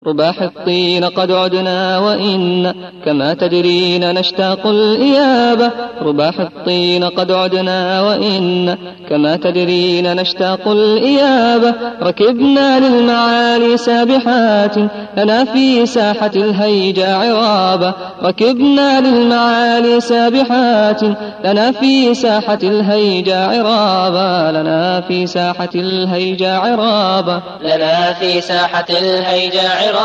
رباح الطين قد عدنا وإن كما تدرين نشتاق الإيابة. رباح الطين قد عدنا وإن كما تدرين نشتاق الإيابة. ركبنا للمعالي سابحات لنا في ساحة الهيجا عرابة. ركبنا للمعالي سابحات لنا في ساحة الهيجا عرابة. لنا في ساحة الهيجا عرابة. لنا في ساحة الهيجا عرابة.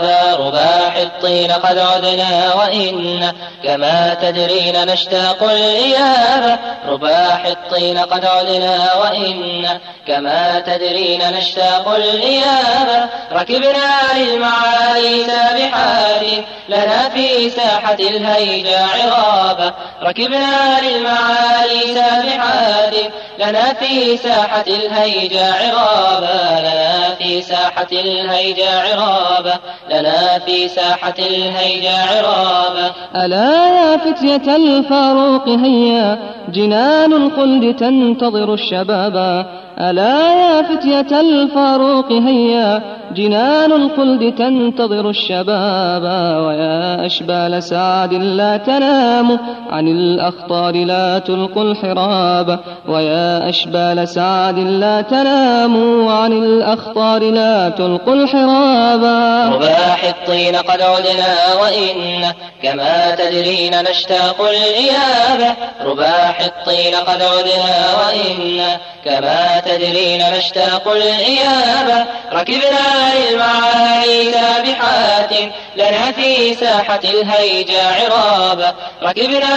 رباح الطين قد عدنا وإن كما تدرين نشتاق الإيابة. رباح الطين قد عدنا وإن كما تدرين نشتاق الإيابة. ركبنا للمعالي سابحات لنا في ساحة الهيجا عرابة. ركبنا للمعالي سابحات لنا في ساحة الهيجا عرابة. لنا في ساحة الهيجا عرابة. لنا في ساحة الهيجا عرابة. ألا يا فتية الفاروق هيا جنان الخلد تنتظر الشبابا. ألا يا فتية الفاروق هيا جنان الخلد تنتظر الشبابا. ويا أشبال سعد لا تناموا عن الأخطار لا تلقوا الحرابا. ويا أشبال سعد لا تناموا عن الأخطار لا تلقوا الحرابا. رباح الطين قد عدنا وإن كما تدرين نشتاق الإيابة. رباح الطين قد عدنا وإن كما تدرين نشتاق الإيابة. ركبنا للمعالي سابحات لنا في ساحة الهيجا عرابة. ركبنا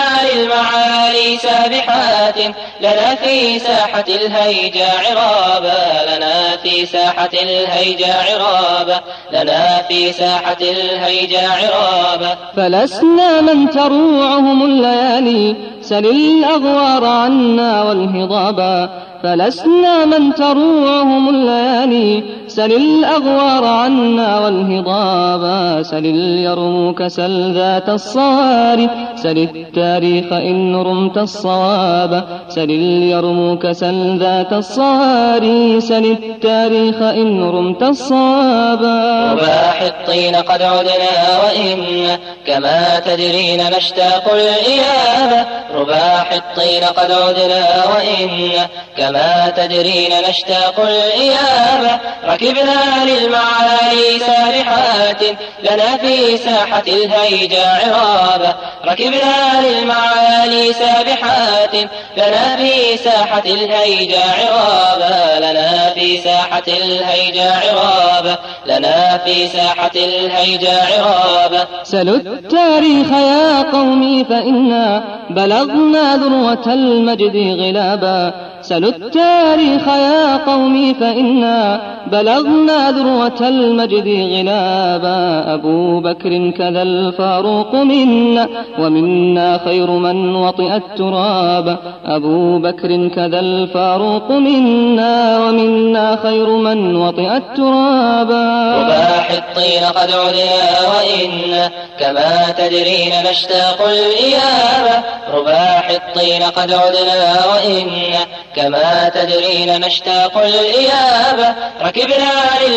للمعالي سابحات لنا في ساحة الهيجا عرابة. لنا في ساحة الهيجا عرابة. لنا في ساحة الهيجا عرابة. فلسنا من تروعهم الليالي سل الأغوار عنا والهضابا. فلسنا من تروعهم الليالي سل الأغوار عنا والهضابا. سل اليرموك سل ذات الصواري سل التاريخ إن رمت الصواب. سل اليرموك سل ذات الصواري سل التاريخ إن رمت الصواب. رباح الطين قد عدنا وإن كما تدرين نشتاق الإيابة. رباح الطين قد عدنا وإن كما تدرين نشتاق الإيابة. ركبنا للمعالي سابحات لنا في ساحة الهيجا عرابة. ركبنا للمعالي سابحات لنا في ساحة الهيجا عرابة. لنا في ساحة الهيجا عرابة. لنا في ساحة الهيجا عرابة. سلوا التاريخ يا قومي فإنا بلغنا ذروة المجد غلابا. سلوا التاريخ يا قومي فإنا بلغنا ذروة المجد غلابا. أبو بكر كذا الفاروق منا ومنا خير من وطئ التراب. أبو بكر كذا الفاروق منا ومنا خير من وطئ التراب. رباح الطين قد عدنا وإن كما تدرين نشتاق الإيابة. رباح الطين قد عدنا وإن كما تدرين نشتاق الإيابة. ركبنا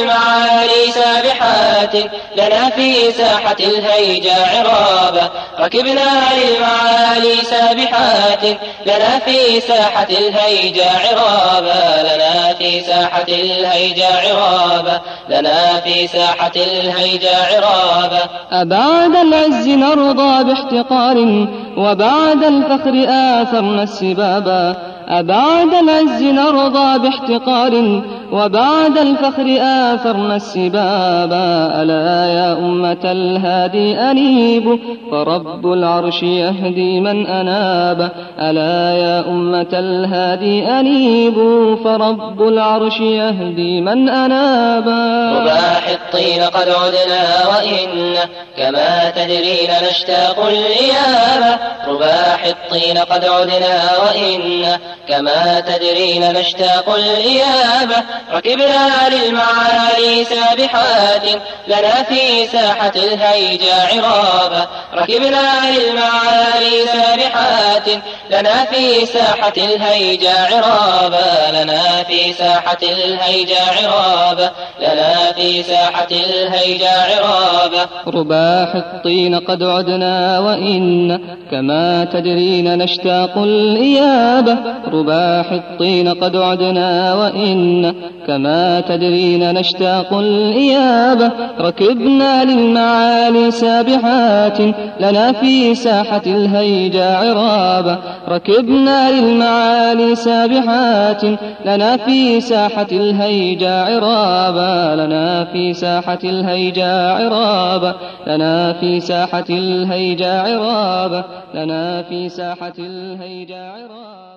للمعالي سابحات لنا في ساحة الهيجا عرابة. ركبنا للمعالي سابحات لنا في ساحة الهيجا عرابة. لنا في ساحة الهيجا عرابة. لنا في ساحة الهيجا عرابة. أبعد العز نرضى باحتقار وبعد الفخر آثرنا السبابا. أبعد العز نرضى باحتقار وبعد الفخر آثرنا السبابا. ألا يا أمة الهادي أنيبوا فرب العرش يهدي من أناب. ألا يا أمة الهادي أنيبوا فرب العرش يهدي من أناب. رباح الطين قد عدنا وإن كما تدرين نشتاق الإيابة. رباح الطين قد عدنا وإن كما تدرين نشتاق الإيابة. ركبنا للمعالي سابحات لنا في ساحة الهيجا عرابة. ركبنا للمعالي سابحات لنا في ساحة الهيجا عرابة. لنا في ساحة الهيجا عرابة. لنا في ساحة ساحة الهيجا عرابة. رباح الطين قد عدنا وإن كما تدرين نشتاق الإيابة. رباح الطين قد عدنا وإن كما تدرين نشتاق الإيابة. ركبنا للمعالي سابحات لنا في ساحة الهيجا عرابة. ركبنا للمعالي سابحات لنا في ساحة الهيجا عرابة. لنا في ساحة الهيجا عرابة. لنا في ساحة الهيجا عرابة. لنا في ساحة الهيجا عرابة.